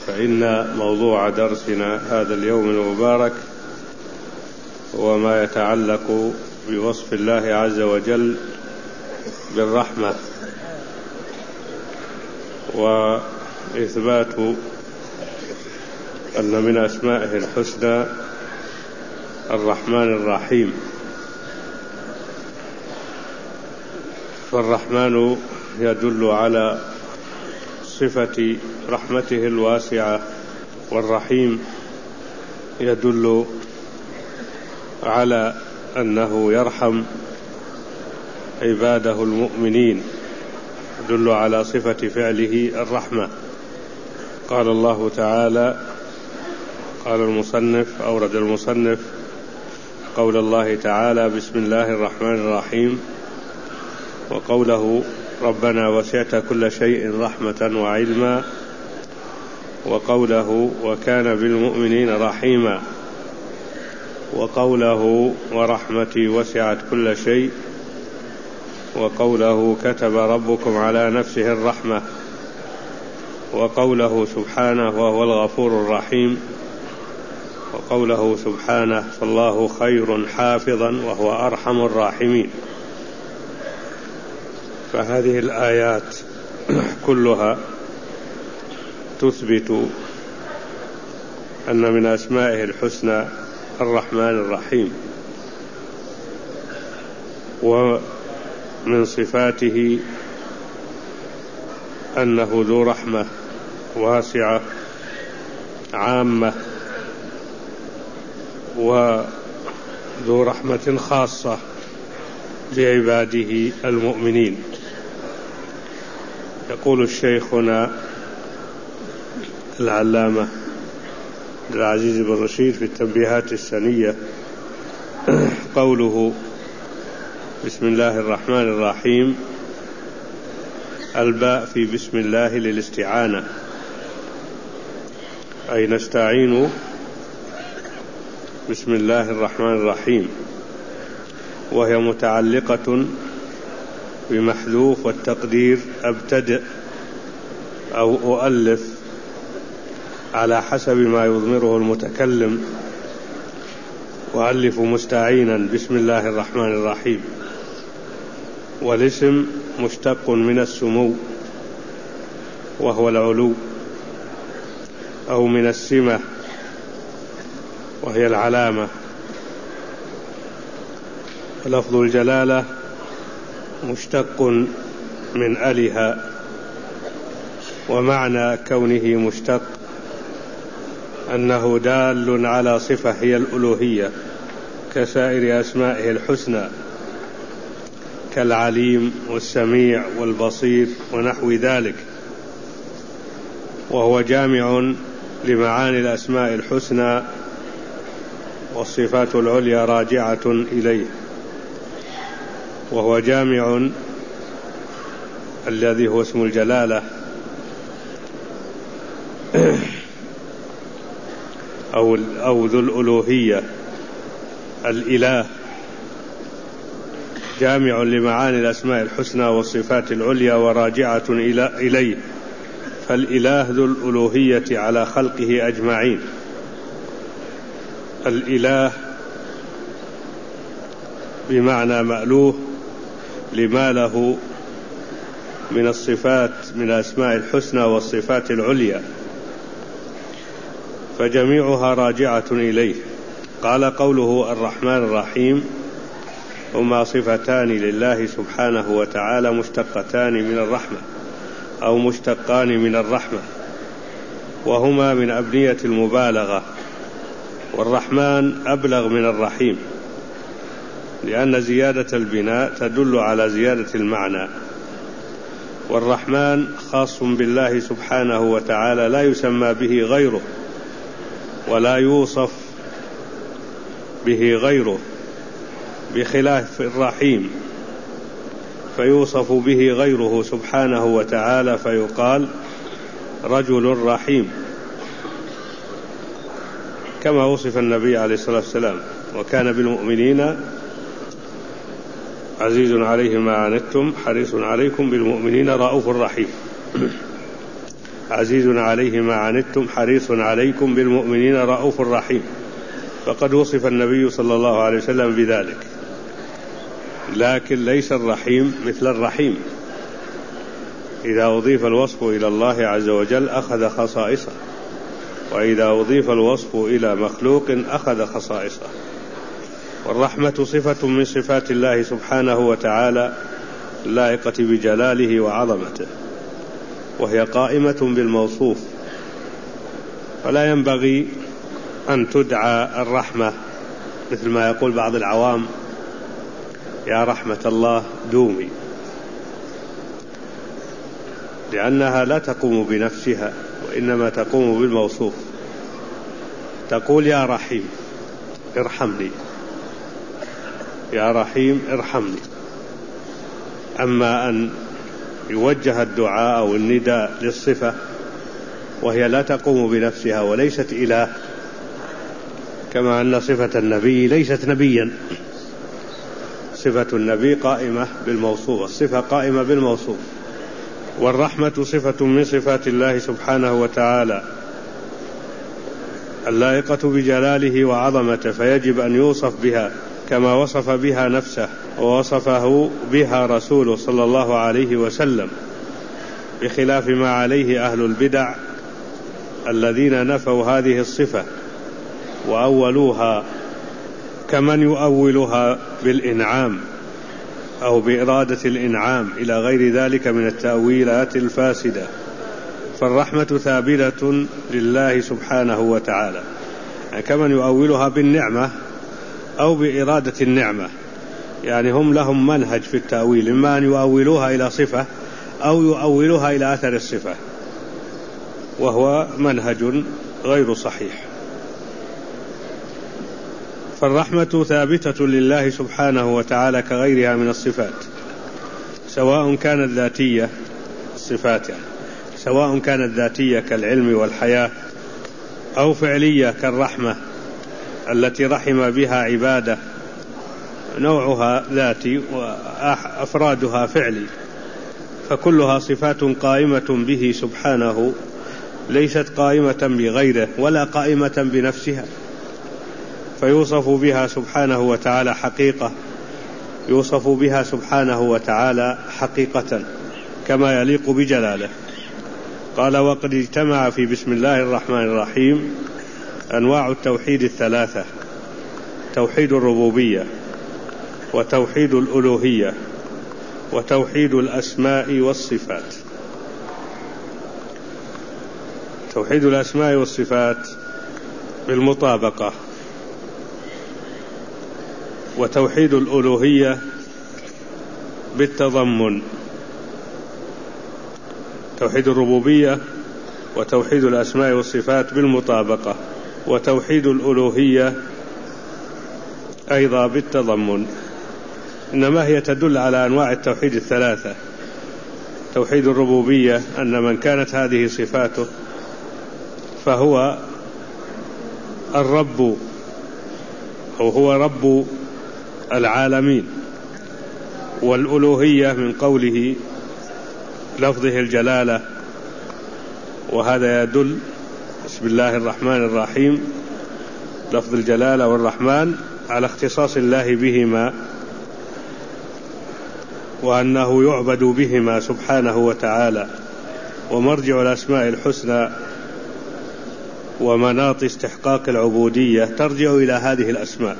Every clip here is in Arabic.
فإن موضوع درسنا هذا اليوم المبارك هو ما يتعلق بوصف الله عز وجل بالرحمة، وإثبات أن من أسمائه الحسنى الرحمن الرحيم. فالرحمن يدل على صفة رحمته الواسعة، والرحيم يدل على أنه يرحم عباده المؤمنين، يدل على صفة فعله الرحمة. قال الله تعالى، قال المصنف، أورد المصنف قول الله تعالى: بسم الله الرحمن الرحيم، وقوله: ربنا وسعت كل شيء رحمة وعلما، وقوله: وكان بالمؤمنين رحيما، وقوله: ورحمتي وسعت كل شيء، وقوله: كتب ربكم على نفسه الرحمة، وقوله سبحانه: وهو الغفور الرحيم، وقوله سبحانه: فالله خير حافظا وهو أرحم الراحمين. فهذه الآيات كلها تثبت أن من أسمائه الحسنى الرحمن الرحيم، ومن صفاته أنه ذو رحمة واسعة عامة، وذو رحمة خاصة لعباده المؤمنين. يقول الشيخنا العلامة العزيز بن رشيد في التنبيهات السنية: قوله بسم الله الرحمن الرحيم، الباء في بسم الله للاستعانة، أي نستعين بسم الله الرحمن الرحيم، وهي متعلقة بمحذوف، والتقدير أبتدئ أو أؤلف على حسب ما يضمره المتكلم، وألف مستعينا بسم الله الرحمن الرحيم. والاسم مشتق من السمو وهو العلو، أو من السمة وهي العلامة. لفظ الجلالة مشتق من أله، ومعنى كونه مشتق أنه دال على صفة هي الألوهية كسائر أسمائه الحسنى، كالعليم والسميع والبصير ونحو ذلك. وهو جامع لمعاني الأسماء الحسنى، والصفات العليا راجعة إليه. وهو جامع الذي هو اسم الجلالة أو ذو الألوهية، الإله، جامع لمعاني الأسماء الحسنى والصفات العليا وراجعة إليه. فالإله ذو الألوهية على خلقه أجمعين. الإله بمعنى مألوه لما له من الصفات من الأسماء الحسنى والصفات العليا، فجميعها راجعة إليه. قال: قوله الرحمن الرحيم هما صفتان لله سبحانه وتعالى مشتقتان من الرحمة، أو مشتقان من الرحمة، وهما من أبنية المبالغة. والرحمن أبلغ من الرحيم، لأن زيادة البناء تدل على زيادة المعنى. والرحمن خاص بالله سبحانه وتعالى، لا يسمى به غيره ولا يوصف به غيره، بخلاف الرحيم فيوصف به غيره سبحانه وتعالى فيقال رجل رحيم، كما وصف النبي عليه الصلاة والسلام: وكان بالمؤمنين عزيز عليه ما عنتم حريص عليكم بالمؤمنين رؤوف رحيم. عزيز عليه ما عنتم حريص عليكم بالمؤمنين رؤوف رحيم. فقد وصف النبي صلى الله عليه وسلم بذلك، لكن ليس الرحيم مثل الرحيم. إذا أضيف الوصف إلى الله عز وجل أخذ خصائصه، وإذا أضيف الوصف إلى مخلوق أخذ خصائصه. والرحمة صفة من صفات الله سبحانه وتعالى اللائقة بجلاله وعظمته، وهي قائمة بالموصوف، فلا ينبغي أن تدعى الرحمة مثل ما يقول بعض العوام: يا رحمة الله دومي، لأنها لا تقوم بنفسها، وإنما تقوم بالموصوف. تقول: يا رحيم ارحمني، يا رحيم ارحمني. أما أن يوجه الدعاء أو النداء للصفة وهي لا تقوم بنفسها وليست إله، كما أن صفة النبي ليست نبيا. صفة النبي قائمة بالموصوف، الصفة قائمة بالموصوف. والرحمة صفة من صفات الله سبحانه وتعالى اللائقة بجلاله وعظمته، فيجب أن يوصف بها كما وصف بها نفسه ووصفه بها رسوله صلى الله عليه وسلم، بخلاف ما عليه أهل البدع الذين نفوا هذه الصفة وأولوها كمن يؤولها بالإنعام أو بإرادة الإنعام إلى غير ذلك من التأويلات الفاسدة. فالرحمة ثابتة لله سبحانه وتعالى، يعني كمن يؤولها بالنعمة أو بإرادة النعمة، يعني هم لهم منهج في التأويل، إما أن يؤولوها إلى صفة أو يؤولوها إلى أثر الصفة، وهو منهج غير صحيح. فالرحمة ثابتة لله سبحانه وتعالى كغيرها من الصفات، سواء كانت ذاتية، الصفات يعني سواء كانت ذاتية كالعلم والحياة، أو فعلية كالرحمة التي رحم بها عباده، نوعها ذاتي وأفرادها فعلي، فكلها صفات قائمة به سبحانه، ليست قائمة بغيره ولا قائمة بنفسها، فيوصف بها سبحانه وتعالى حقيقة، يوصف بها سبحانه وتعالى حقيقة كما يليق بجلاله. قال: وقد اجتمع في بسم الله الرحمن الرحيم أنواع التوحيد الثلاثة: توحيد الربوبية، وتوحيد الألوهية، وتوحيد الأسماء والصفات. توحيد الأسماء والصفات بالمطابقة، وتوحيد الألوهية بالتضمن. توحيد الربوبية وتوحيد الأسماء والصفات بالمطابقة، وتوحيد الألوهية أيضا بالتضمن. إنما هي تدل على أنواع التوحيد الثلاثة. توحيد الربوبية أن من كانت هذه صفاته فهو الرب، أو هو رب العالمين. والألوهية من قوله لفظه الجلالة، وهذا يدل بسم الله الرحمن الرحيم لفظ الجلالة والرحمن على اختصاص الله بهما، وأنه يعبد بهما سبحانه وتعالى. ومرجع الأسماء الحسنى ومناط استحقاق العبودية ترجع إلى هذه الأسماء.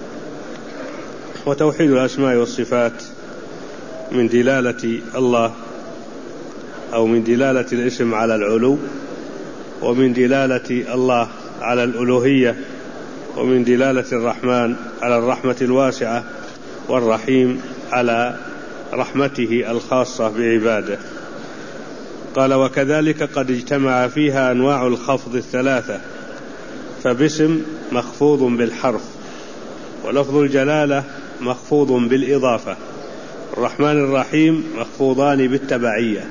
وتوحيد الأسماء والصفات من دلالة الله، أو من دلالة الاسم على العلو، ومن دلالة الله على الألوهية، ومن دلالة الرحمن على الرحمة الواسعة، والرحيم على رحمته الخاصة بعباده. قال: وكذلك قد اجتمع فيها أنواع الخفض الثلاثة، فباسم مخفوض بالحرف، ولفظ الجلالة مخفوض بالإضافة، الرحمن الرحيم مخفوضان بالتبعية،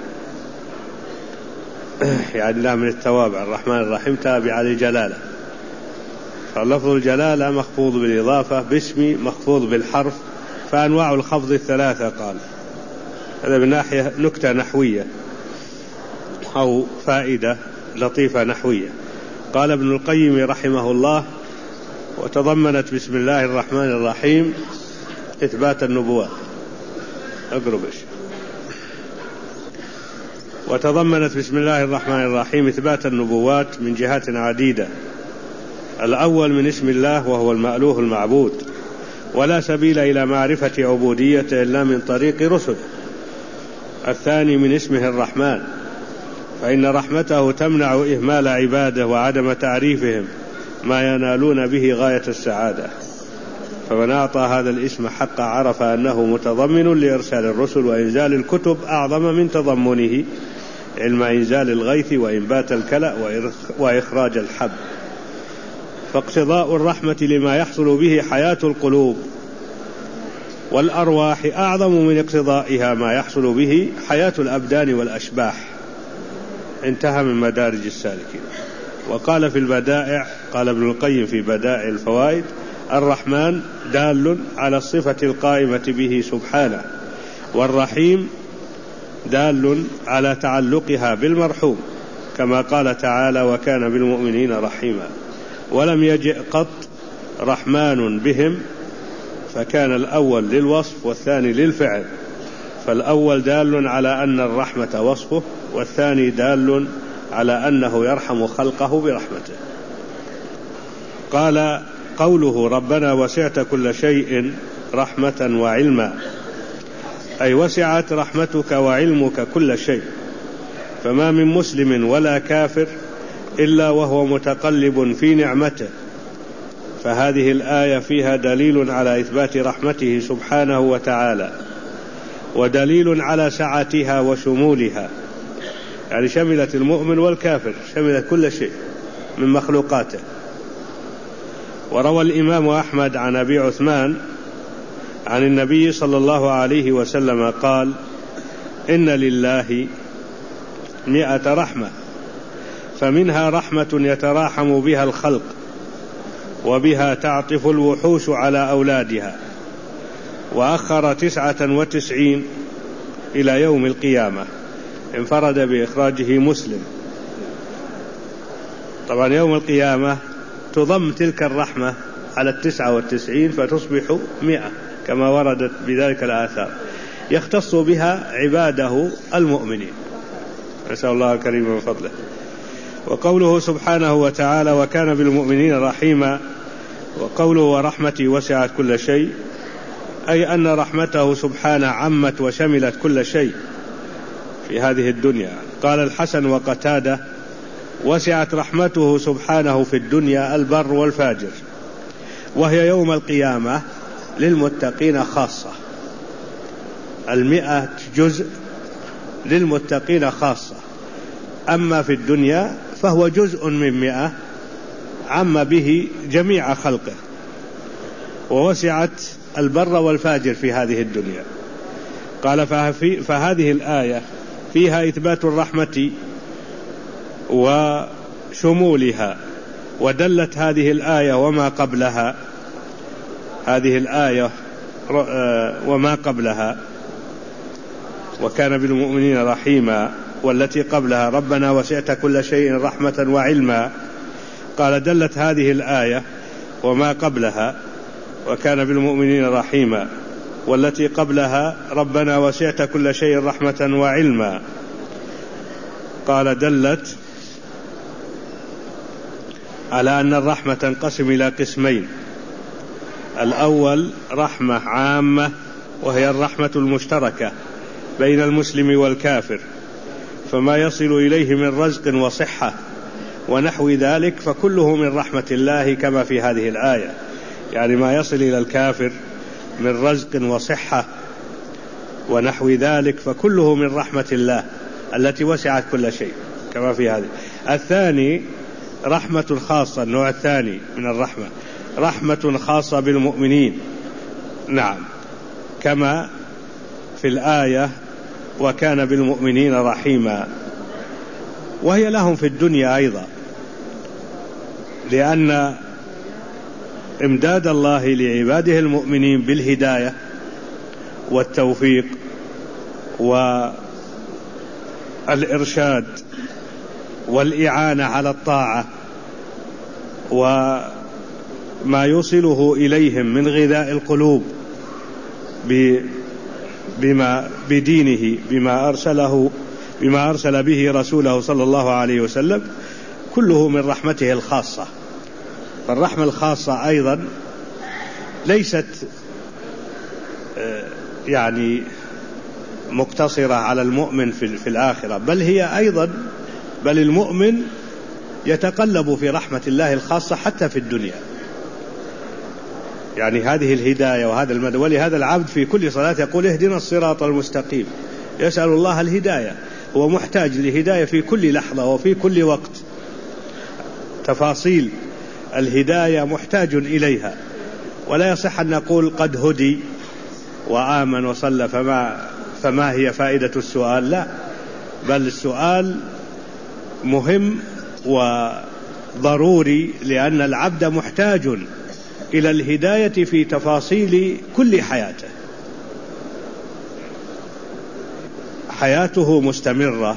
يعني لا من التوابع، الرحمن الرحيم تابع للجلالة، فلفظ الجلالة مخفوض بالإضافة، باسم مخفوض بالحرف، فأنواع الخفض الثلاثة. قال هذا من ناحية نكتة نحوية. أو فائدة لطيفة نحوية. قال ابن القيم رحمه الله: وتضمنت بسم الله الرحمن الرحيم إثبات النبوات. وتضمنت بسم الله الرحمن الرحيم إثبات النبوات من جهات عديدة. الأول من اسم الله وهو المألوه المعبود، ولا سبيل إلى معرفة عبوديته إلا من طريق رسله. الثاني من اسمه الرحمن، فإن رحمته تمنع إهمال عباده وعدم تعريفهم ما ينالون به غاية السعادة، فمن أعطى هذا الاسم حق عرف أنه متضمن لإرسال الرسل وإنزال الكتب أعظم من تضمنه علم إنزال الغيث وإنبات الكلأ وإخراج الحب. فاقتضاء الرحمة لما يحصل به حياة القلوب والأرواح أعظم من اقتضائها ما يحصل به حياة الأبدان والأشباح. انتهى من مدارج السالكين. وقال في البدائع، قال ابن القيم في بدائع الفوائد: الرحمن دال على الصفة القائمة به سبحانه، والرحيم دال على تعلقها بالمرحوم، كما قال تعالى: وكان بالمؤمنين رحيما. ولم يجئ قط رحمن بهم، فكان الأول للوصف والثاني للفعل، فالأول دال على أن الرحمة وصفه، والثاني دال على أنه يرحم خلقه برحمته. قال: قوله ربنا وسعت كل شيء رحمة وعلما، أي وسعت رحمتك وعلمك كل شيء، فما من مسلم ولا كافر إلا وهو متقلب في نعمته. فهذه الآية فيها دليل على إثبات رحمته سبحانه وتعالى، ودليل على سعتها وشمولها، يعني شملت المؤمن والكافر، شملت كل شيء من مخلوقاته. وروى الإمام أحمد عن أبي عثمان عن النبي صلى الله عليه وسلم قال: إن لله 100 رحمة، فمنها رحمة يتراحم بها الخلق، وبها تعطف الوحوش على أولادها، وأخر 99 إلى يوم القيامة، انفرد بإخراجه مسلم. طبعا يوم القيامة تضم تلك الرحمة على 99 فتصبح 100 كما وردت بذلك الآثار، يختص بها عباده المؤمنين، نسأل الله الكريم من فضله. وقوله سبحانه وتعالى: وكان بالمؤمنين رحيما، وقوله ورحمتي وسعت كل شيء، أي أن رحمته سبحانه عمت وشملت كل شيء في هذه الدنيا. قال الحسن وقتادة: وسعت رحمته سبحانه في الدنيا البر والفاجر، وهي يوم القيامة للمتقين خاصة. 100 جزء للمتقين خاصة، أما في الدنيا فهو جزء من 100 عم به جميع خلقه. ووسعت البر والفاجر في هذه الدنيا. قال: فهذه الآية فيها إثبات الرحمة وشمولها، ودلت هذه الآية وما قبلها، هذه الآية وما قبلها وكان بالمؤمنين رحيما، والتي قبلها ربنا وسعت كل شيء رحمة وعلما. قال: دلت هذه الآية وما قبلها وكان بالمؤمنين رحيما، والتي قبلها ربنا وسعت كل شيء رحمة وعلما. قال: دلت على أن الرحمة تنقسم إلى قسمين: الأول رحمة عامة، وهي الرحمة المشتركة بين المسلم والكافر، فما يصل إليه من رزق وصحة ونحو ذلك فكله من رحمة الله، كما في هذه الآية، يعني ما يصل إلى الكافر من رزق وصحة ونحو ذلك فكله من رحمة الله التي وسعت كل شيء، كما في هذه. الثاني رحمة خاصة، النوع الثاني من الرحمة رحمة خاصة بالمؤمنين، نعم، كما في الآية وكان بالمؤمنين رحيما، وهي لهم في الدنيا أيضا، لأن إمداد الله لعباده المؤمنين بالهداية والتوفيق الإرشاد والإعانة على الطاعة وما يوصله إليهم من غذاء القلوب بدينه بما أرسل به رسوله صلى الله عليه وسلم، كله من رحمته الخاصة. فالرحمة الخاصة أيضا ليست يعني مقتصرة على المؤمن في الآخرة، بل المؤمن يتقلب في رحمة الله الخاصة حتى في الدنيا. يعني هذه الهداية وهذا المدى، ولهذا العبد في كل صلاة يقول اهدنا الصراط المستقيم، يسأل الله الهداية، هو محتاج لهداية في كل لحظة وفي كل وقت. تفاصيل الهداية محتاج إليها، ولا يصح أن نقول قد هدي وآمن وصلى فما هي فائدة السؤال؟ لا، بل السؤال مهم وضروري، لأن العبد محتاج إلى الهداية في تفاصيل كل حياته. حياته مستمرة،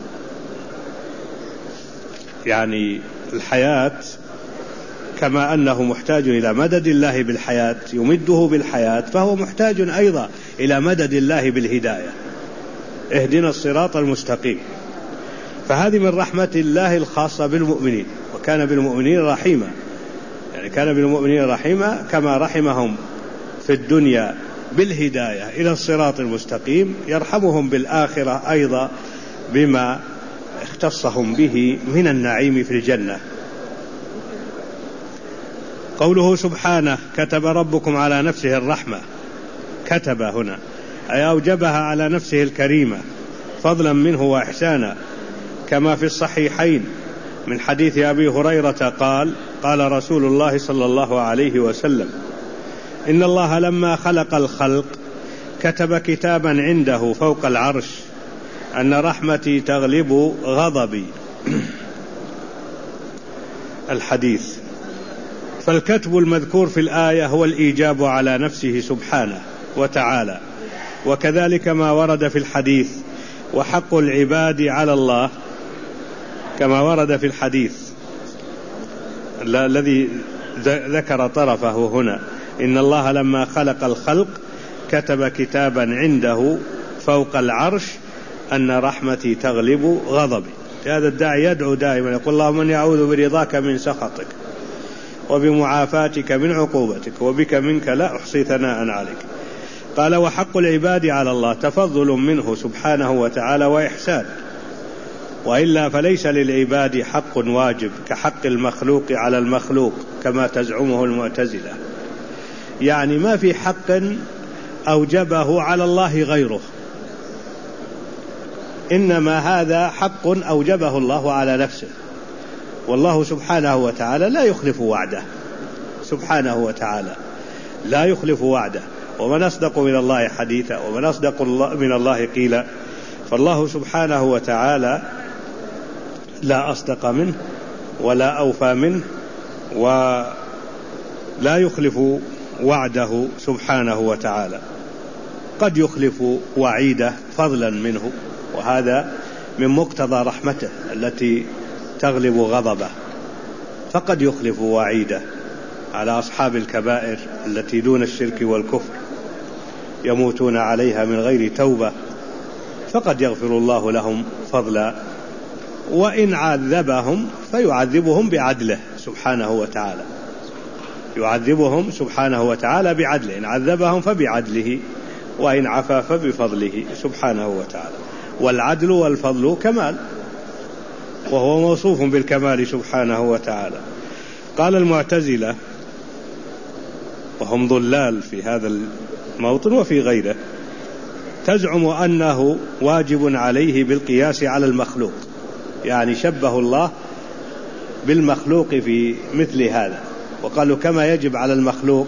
يعني الحياة كما أنه محتاج إلى مدد الله بالحياة يمده بالحياة، فهو محتاج أيضا إلى مدد الله بالهداية. اهدنا الصراط المستقيم، فهذه من رحمة الله الخاصة بالمؤمنين، وكان بالمؤمنين رحيما. يعني كان بالمؤمنين رحيما كما رحمهم في الدنيا بالهداية إلى الصراط المستقيم، يرحمهم بالآخرة أيضا بما اختصهم به من النعيم في الجنة. قوله سبحانه كتب ربكم على نفسه الرحمة، كتب هنا أي أوجبها على نفسه الكريمة فضلا منه وإحسانا، كما في الصحيحين من حديث أبي هريرة قال قال رسول الله صلى الله عليه وسلم إن الله لما خلق الخلق كتب كتابا عنده فوق العرش أن رحمتي تغلب غضبي. الحديث. فالكتب المذكور في الآية هو الإيجاب على نفسه سبحانه وتعالى، وكذلك ما ورد في الحديث وحق العباد على الله كما ورد في الحديث الذي ذكر طرفه هنا، إن الله لما خلق الخلق كتب كتابا عنده فوق العرش أن رحمتي تغلب غضبي. هذا الداعي يدعو دائما يقول اللهم إني أعوذ برضاك من سخطك وبمعافاتك من عقوبتك وبك منك لا أحصي ثناء عليك. قال وحق العباد على الله تفضل منه سبحانه وتعالى وإحسان، وإلا فليس للعباد حق واجب كحق المخلوق على المخلوق كما تزعمه المعتزلة. يعني ما في حق أوجبه على الله غيره، إنما هذا حق أوجبه الله على نفسه، والله سبحانه وتعالى لا يخلف وعده، سبحانه وتعالى لا يخلف وعده. ومن أصدق من الله حديثا ومن أصدق من الله قيلا، فالله سبحانه وتعالى لا أصدق منه ولا أوفى منه، ولا يخلف وعده سبحانه وتعالى. قد يخلف وعيده فضلا منه، وهذا من مقتضى رحمته التي تغلب غضبه، فقد يخلف وعيده على أصحاب الكبائر التي دون الشرك والكفر يموتون عليها من غير توبة، فقد يغفر الله لهم فضلا. وإن عذبهم فيعذبهم بعدله سبحانه وتعالى، يعذبهم سبحانه وتعالى بعدله، إن عذبهم فبعدله، وإن عفا فبفضله سبحانه وتعالى. والعدل والفضل كمال، وهو موصوف بالكمال سبحانه وتعالى. قال المعتزلة وهم ضلال في هذا الموطن وفي غيره، تزعم أنه واجب عليه بالقياس على المخلوق، يعني شبه الله بالمخلوق في مثل هذا، وقالوا كما يجب على المخلوق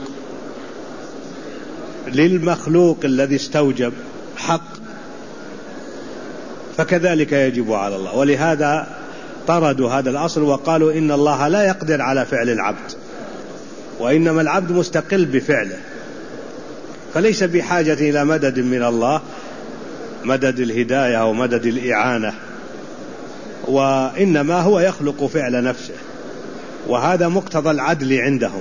للمخلوق الذي استوجب حق فكذلك يجب على الله. ولهذا طردوا هذا الأصل وقالوا إن الله لا يقدر على فعل العبد، وإنما العبد مستقل بفعله، فليس بحاجة إلى مدد من الله، مدد الهداية أو مدد الإعانة وإنما هو يخلق فعل نفسه، وهذا مقتضى العدل عندهم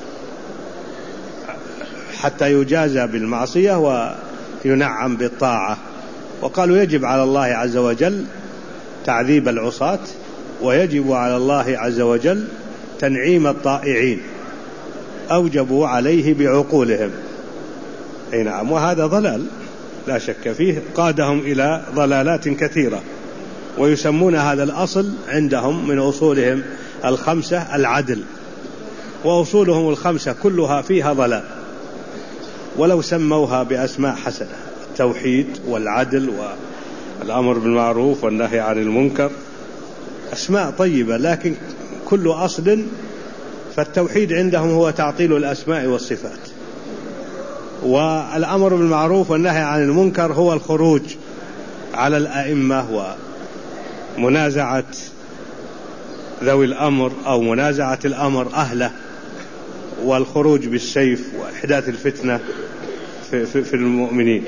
حتى يجازى بالمعصية وينعم بالطاعة. وقالوا يجب على الله عز وجل تعذيب العصاة، ويجب على الله عز وجل تنعيم الطائعين، أوجبوا عليه بعقولهم. أي نعم، وهذا ضلال لا شك فيه، قادهم إلى ضلالات كثيرة. ويسمون هذا الأصل عندهم من أصولهم الخمسة العدل، وأصولهم الخمسة كلها فيها ضلال، ولو سموها بأسماء حسنة: التوحيد والعدل والأمر بالمعروف والنهي عن المنكر، أسماء طيبة، لكن كل أصل. فالتوحيد عندهم هو تعطيل الأسماء والصفات، والأمر بالمعروف والنهي عن المنكر هو الخروج على الأئمة ومنازعة ذوي الأمر أو منازعة الأمر أهله، والخروج بالسيف وإحداث الفتنة في المؤمنين.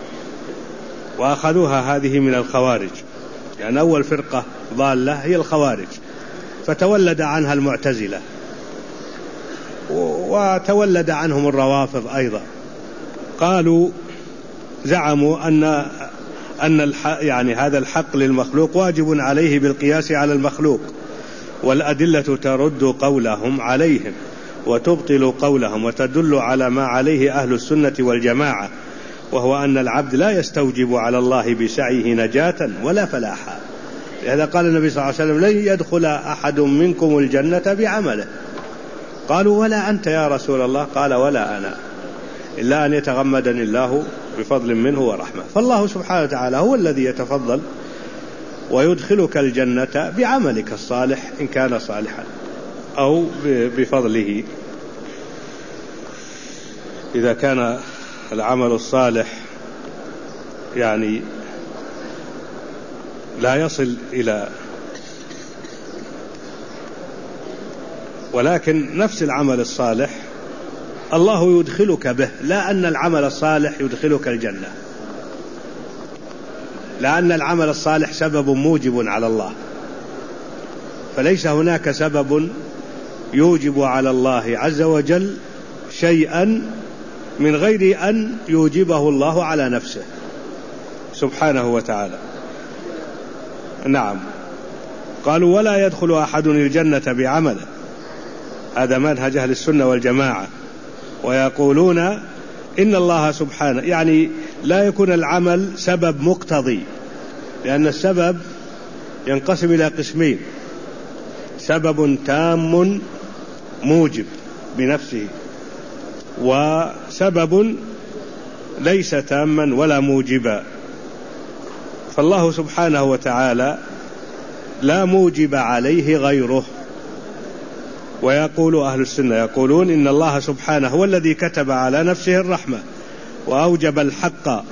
وأخذوها هذه من الخوارج، يعني أول فرقة ضالة هي الخوارج، فتولد عنها المعتزلة، وتولد عنهم الروافض أيضا. قالوا زعموا أن يعني هذا الحق للمخلوق واجب عليه بالقياس على المخلوق، والأدلة ترد قولهم عليهم وتبطل قولهم، وتدل على ما عليه أهل السنة والجماعة، وهو أن العبد لا يستوجب على الله بسعيه نجاة ولا فلاحا. لهذا قال النبي صلى الله عليه وسلم: لن يدخل أحد منكم الجنة بعمله. قالوا: ولا أنت يا رسول الله؟ قال: ولا أنا، إلا أن يتغمدني الله بفضل منه ورحمة. فالله سبحانه وتعالى هو الذي يتفضل ويدخلك الجنة بعملك الصالح إن كان صالحا، أو بفضله. إذا كان العمل الصالح يعني لا يصل إلى، ولكن نفس العمل الصالح الله يدخلك به، لا أن العمل الصالح يدخلك الجنة، لأن العمل الصالح سبب موجب على الله، فليس هناك سبب يوجب على الله عز وجل شيئا من غير أن يوجبه الله على نفسه سبحانه وتعالى. نعم. قالوا: ولا يدخل أحد الجنة بعمله، هذا منهج أهل السنة والجماعة. ويقولون إن الله سبحانه، يعني لا يكون العمل سبب مقتضي، لأن السبب ينقسم إلى قسمين: سبب تام موجب بنفسه، وسبب ليس تاما ولا موجبا. فالله سبحانه وتعالى لا موجب عليه غيره. ويقول أهل السنة يقولون إن الله سبحانه هو الذي كتب على نفسه الرحمة وأوجب الحق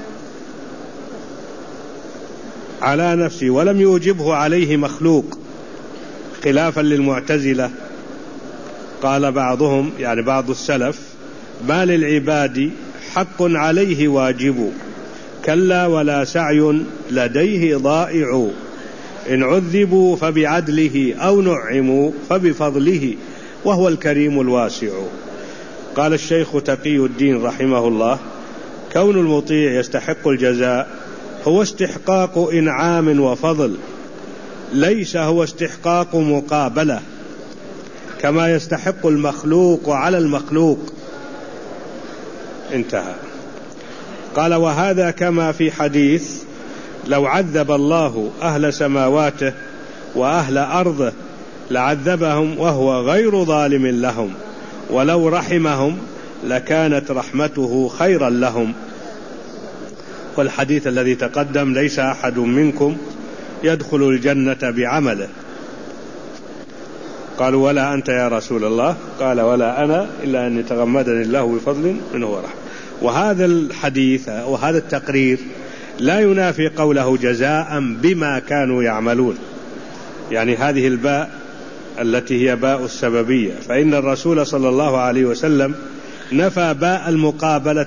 على نفسه ولم يوجبه عليه مخلوق، خلافا للمعتزلة. قال بعضهم، يعني بعض السلف: ما للعباد حق عليه واجب، كلا ولا سعي لديه ضائع، إن عذبوا فبعدله أو نعموا فبفضله وهو الكريم الواسع. قال الشيخ تقي الدين رحمه الله: كون المطيع يستحق الجزاء هو استحقاق إنعام وفضل، ليس هو استحقاق مقابلة، كما يستحق المخلوق على المخلوق. انتهى. قال: وهذا كما في حديث: لو عذب الله أهل سماواته وأهل أرضه لعذبهم وهو غير ظالم لهم، ولو رحمهم لكانت رحمته خيرا لهم. والحديث الذي تقدم: ليس أحد منكم يدخل الجنة بعمله. قالوا: ولا أنت يا رسول الله؟ قال: ولا أنا، إلا أن يتغمدني الله بفضل منه ورحمة. وهذا الحديث وهذا التقرير لا ينافي قوله: جزاء بما كانوا يعملون، يعني هذه الباء التي هي باء السببية، فإن الرسول صلى الله عليه وسلم نفى باء المقابلة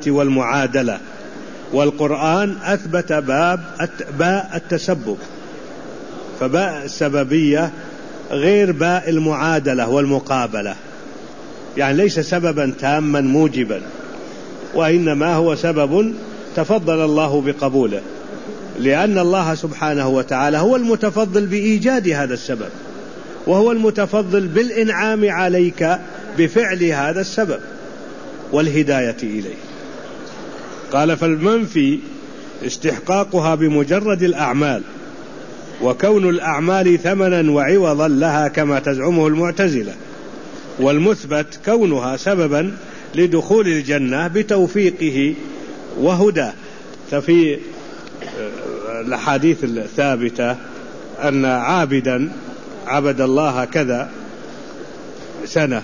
والمعادلة، والقرآن أثبت باء التسبب. فباء السببية غير باء المعادلة والمقابلة، يعني ليس سببا تاما موجبا، وإنما هو سبب تفضل الله بقبوله، لأن الله سبحانه وتعالى هو المتفضل بإيجاد هذا السبب، وهو المتفضل بالإنعام عليك بفعل هذا السبب والهداية إليه. قال: فالمنفي استحقاقها بمجرد الأعمال، وكون الأعمال ثمنا وعوضا لها كما تزعمه المعتزلة، والمثبت كونها سببا لدخول الجنة بتوفيقه وهداه. ففي الحديث الثابتة أن عابدا عبد الله كذا سنة،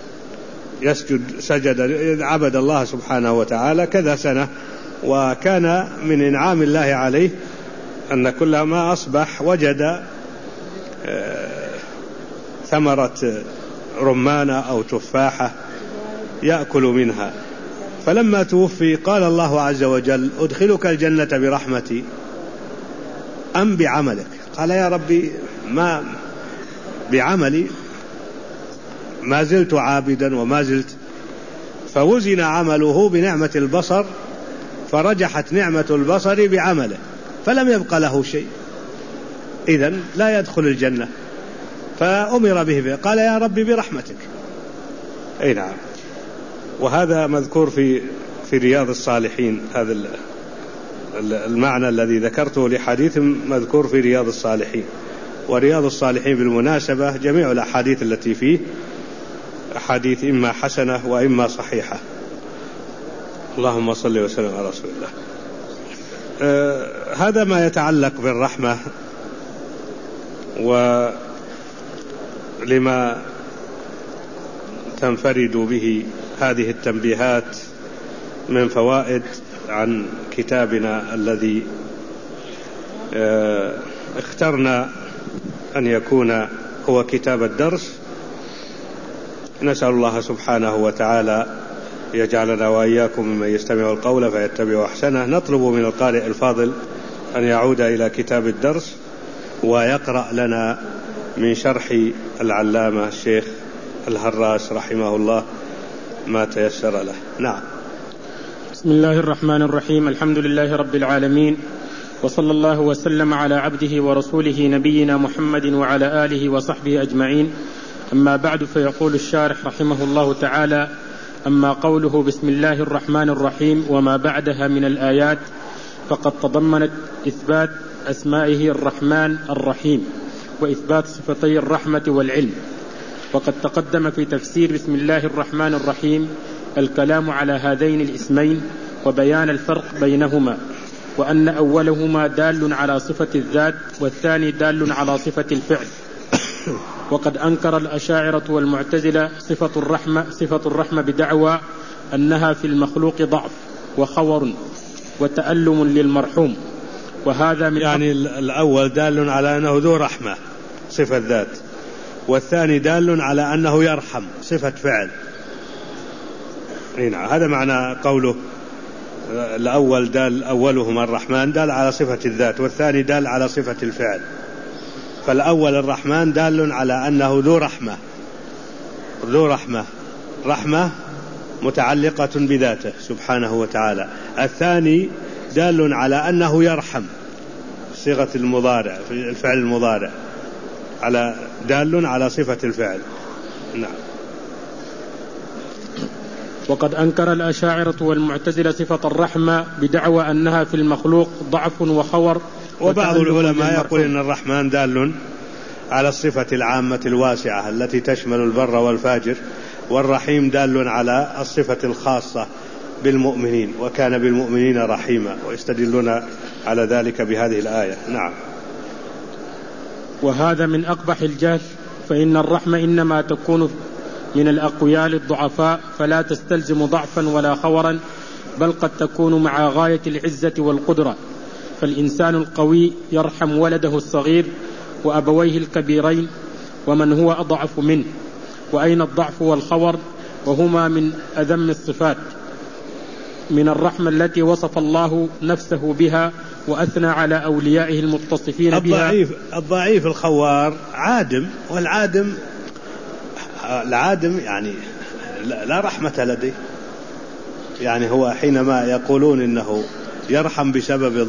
سجد عبد الله سبحانه وتعالى كذا سنة، وكان من إنعام الله عليه أن كلما أصبح وجد ثمرة رمانة أو تفاحة يأكل منها، فلما توفي قال الله عز وجل: أدخلك الجنة برحمتي أم بعملك؟ قال: يا ربي ما بعملي، ما زلت عابدا وما زلت. فوزن عمله بنعمة البصر، فرجحت نعمة البصر بعمله، فلم يبق له شيء، إذن لا يدخل الجنة. فأمر به، قال: يا ربي برحمتك. أي نعم. وهذا مذكور في رياض الصالحين، هذا المعنى الذي ذكرته لحديث مذكور في رياض الصالحين. ورياض الصالحين بالمناسبة جميع الأحاديث التي فيه أحاديث إما حسنة وإما صحيحة. اللهم صل وسلم على رسول الله. هذا ما يتعلق بالرحمة، ولما تنفرد به هذه التنبيهات من فوائد عن كتابنا الذي اخترنا أن يكون هو كتاب الدرس. نسأل الله سبحانه وتعالى يجعلنا وإياكم ممن يستمع القول فيتبع أحسنه. نطلب من القارئ الفاضل أن يعود إلى كتاب الدرس ويقرأ لنا من شرح العلامة الشيخ الهراس رحمه الله ما تيسر له. نعم. بسم الله الرحمن الرحيم. الحمد لله رب العالمين، وصلى الله وسلم على عبده ورسوله نبينا محمد وعلى آله وصحبه أجمعين. أما بعد، فيقول الشارح رحمه الله تعالى: أما قوله بسم الله الرحمن الرحيم وما بعدها من الآيات، فقد تضمنت إثبات أسمائه الرحمن الرحيم، وإثبات صفتي الرحمة والعلم. وقد تقدم في تفسير بسم الله الرحمن الرحيم الكلام على هذين الاسمين وبيان الفرق بينهما، وأن أولهما دال على صفة الذات والثاني دال على صفة الفعل. وقد أنكر الأشاعرة والمعتزلة صفة الرحمة بدعوى أنها في المخلوق ضعف وخور وتألم للمرحوم، وهذا من يعني الأول دال على أنه ذو رحمة صفة ذات، والثاني دال على أنه يرحم صفة فعل. هذا معنى قوله الأول دال أولهما الرحمن دال على صفة الذات، والثاني دال على صفة الفعل. فالأول الرحمن دال على أنه ذو رحمة متعلقة بذاته سبحانه وتعالى. الثاني دال على أنه يرحم، صيغة المضارع في الفعل المضارع، دال على صفة الفعل. نعم. وقد أنكر الأشاعرة والمعتزلة صفة الرحمة بدعوى أنها في المخلوق ضعف وخور. وبعض العلماء يقول إن الرحمن دال على الصفة العامة الواسعة التي تشمل البر والفاجر، والرحيم دال على الصفة الخاصة بالمؤمنين، وكان بالمؤمنين رحيما، ويستدلون على ذلك بهذه الآية. نعم. وهذا من أقبح الجهل، فإن الرحمة إنما تكون من الأقوياء للضعفاء، فلا تستلزم ضعفا ولا خورا، بل قد تكون مع غاية العزة والقدرة. فالإنسان القوي يرحم ولده الصغير وأبويه الكبيرين ومن هو أضعف منه. وأين الضعف والخور؟ وهما من أذم الصفات من الرحمة التي وصف الله نفسه بها وأثنى على أوليائه المتصفين بها. الضعيف الخوار عادم، والعادم يعني لا رحمة لديه. يعني هو حينما يقولون إنه يرحم بسبب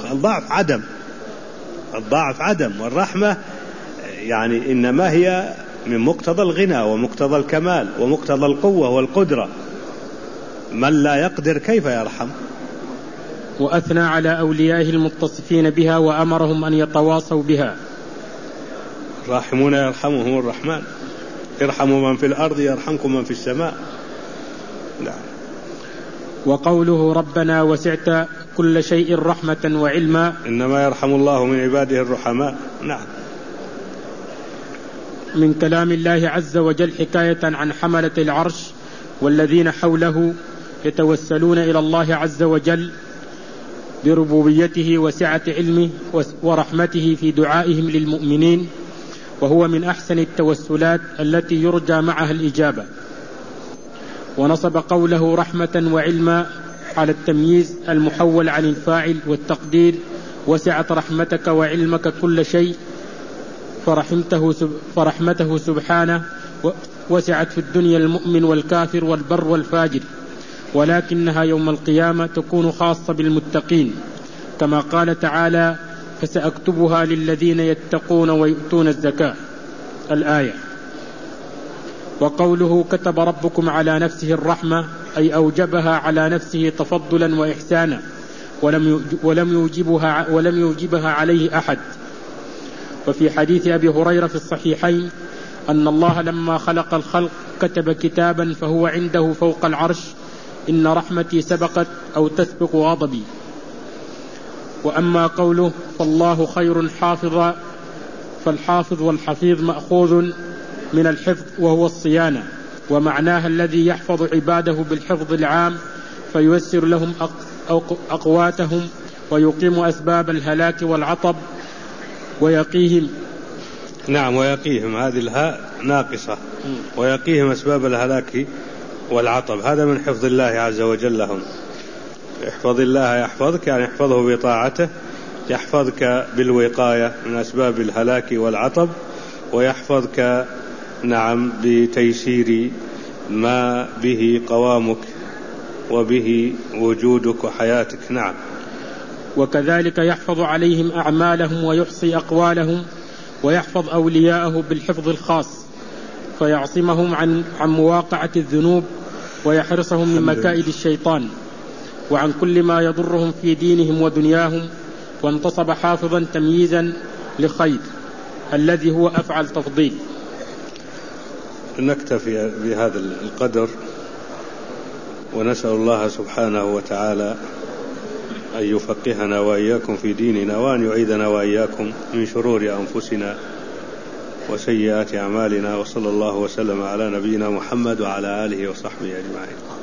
الضعف عدم، والرحمة يعني إنما هي من مقتضى الغنى ومقتضى الكمال ومقتضى القوة والقدرة. من لا يقدر كيف يرحم؟ وأثنى على أوليائه المتصفين بها وأمرهم أن يتواصوا بها. الراحمون يرحمهم الرحمن، ارحموا من في الأرض يرحمكم من في السماء. لا. وقوله ربنا وسعت كل شيء رحمة وعلما، إنما يرحم الله من عباده الرحماء. نعم. من كلام الله عز وجل حكاية عن حملة العرش والذين حوله يتوسلون إلى الله عز وجل بربوبيته وسعة علمه ورحمته في دعائهم للمؤمنين، وهو من أحسن التوسلات التي يرجى معها الإجابة. ونصب قوله رحمة وعلما على التمييز المحول عن الفاعل والتقدير وسعت رحمتك وعلمك كل شيء، فرحمته سبحانه وسعت في الدنيا المؤمن والكافر والبر والفاجر، ولكنها يوم القيامة تكون خاصة بالمتقين، كما قال تعالى فسأكتبها للذين يتقون ويؤتون الزكاة الآية. وقوله كتب ربكم على نفسه الرحمة أي أوجبها على نفسه تفضلا وإحسانا ولم يوجبها عليه أحد. وفي حديث أبي هريرة في الصحيحين أن الله لما خلق الخلق كتب كتابا فهو عنده فوق العرش إن رحمتي سبقت أو تسبق غضبي. وأما قوله فالله خير حافظا، فالحافظ والحفيظ مأخوذ من الحفظ وهو الصيانة، ومعناها الذي يحفظ عباده بالحفظ العام فييسر لهم أقواتهم ويقيم أسباب الهلاك والعطب ويقيهم. نعم، ويقيهم، هذه الهاء ناقصة، ويقيهم أسباب الهلاك والعطب. هذا من حفظ الله عز وجل لهم. احفظ الله يحفظك، يعني احفظه بطاعته، يحفظك بالوقاية من أسباب الهلاك والعطب، ويحفظك نعم بتيسير ما به قوامك وبه وجودك وحياتك. نعم. وكذلك يحفظ عليهم أعمالهم ويحصي أقوالهم، ويحفظ أولياءه بالحفظ الخاص فيعصمهم عن مواقعة الذنوب ويحرصهم من مكائد الشيطان وعن كل ما يضرهم في دينهم ودنياهم. وانتصب حافظا تمييزا لخير الذي هو أفعل تفضيل. نكتفي بهذا القدر، ونسأل الله سبحانه وتعالى أن يفقهنا وإياكم في ديننا، وأن يعيذنا وإياكم من شرور أنفسنا وسيئات أعمالنا. وصلى الله وسلم على نبينا محمد وعلى آله وصحبه أجمعين.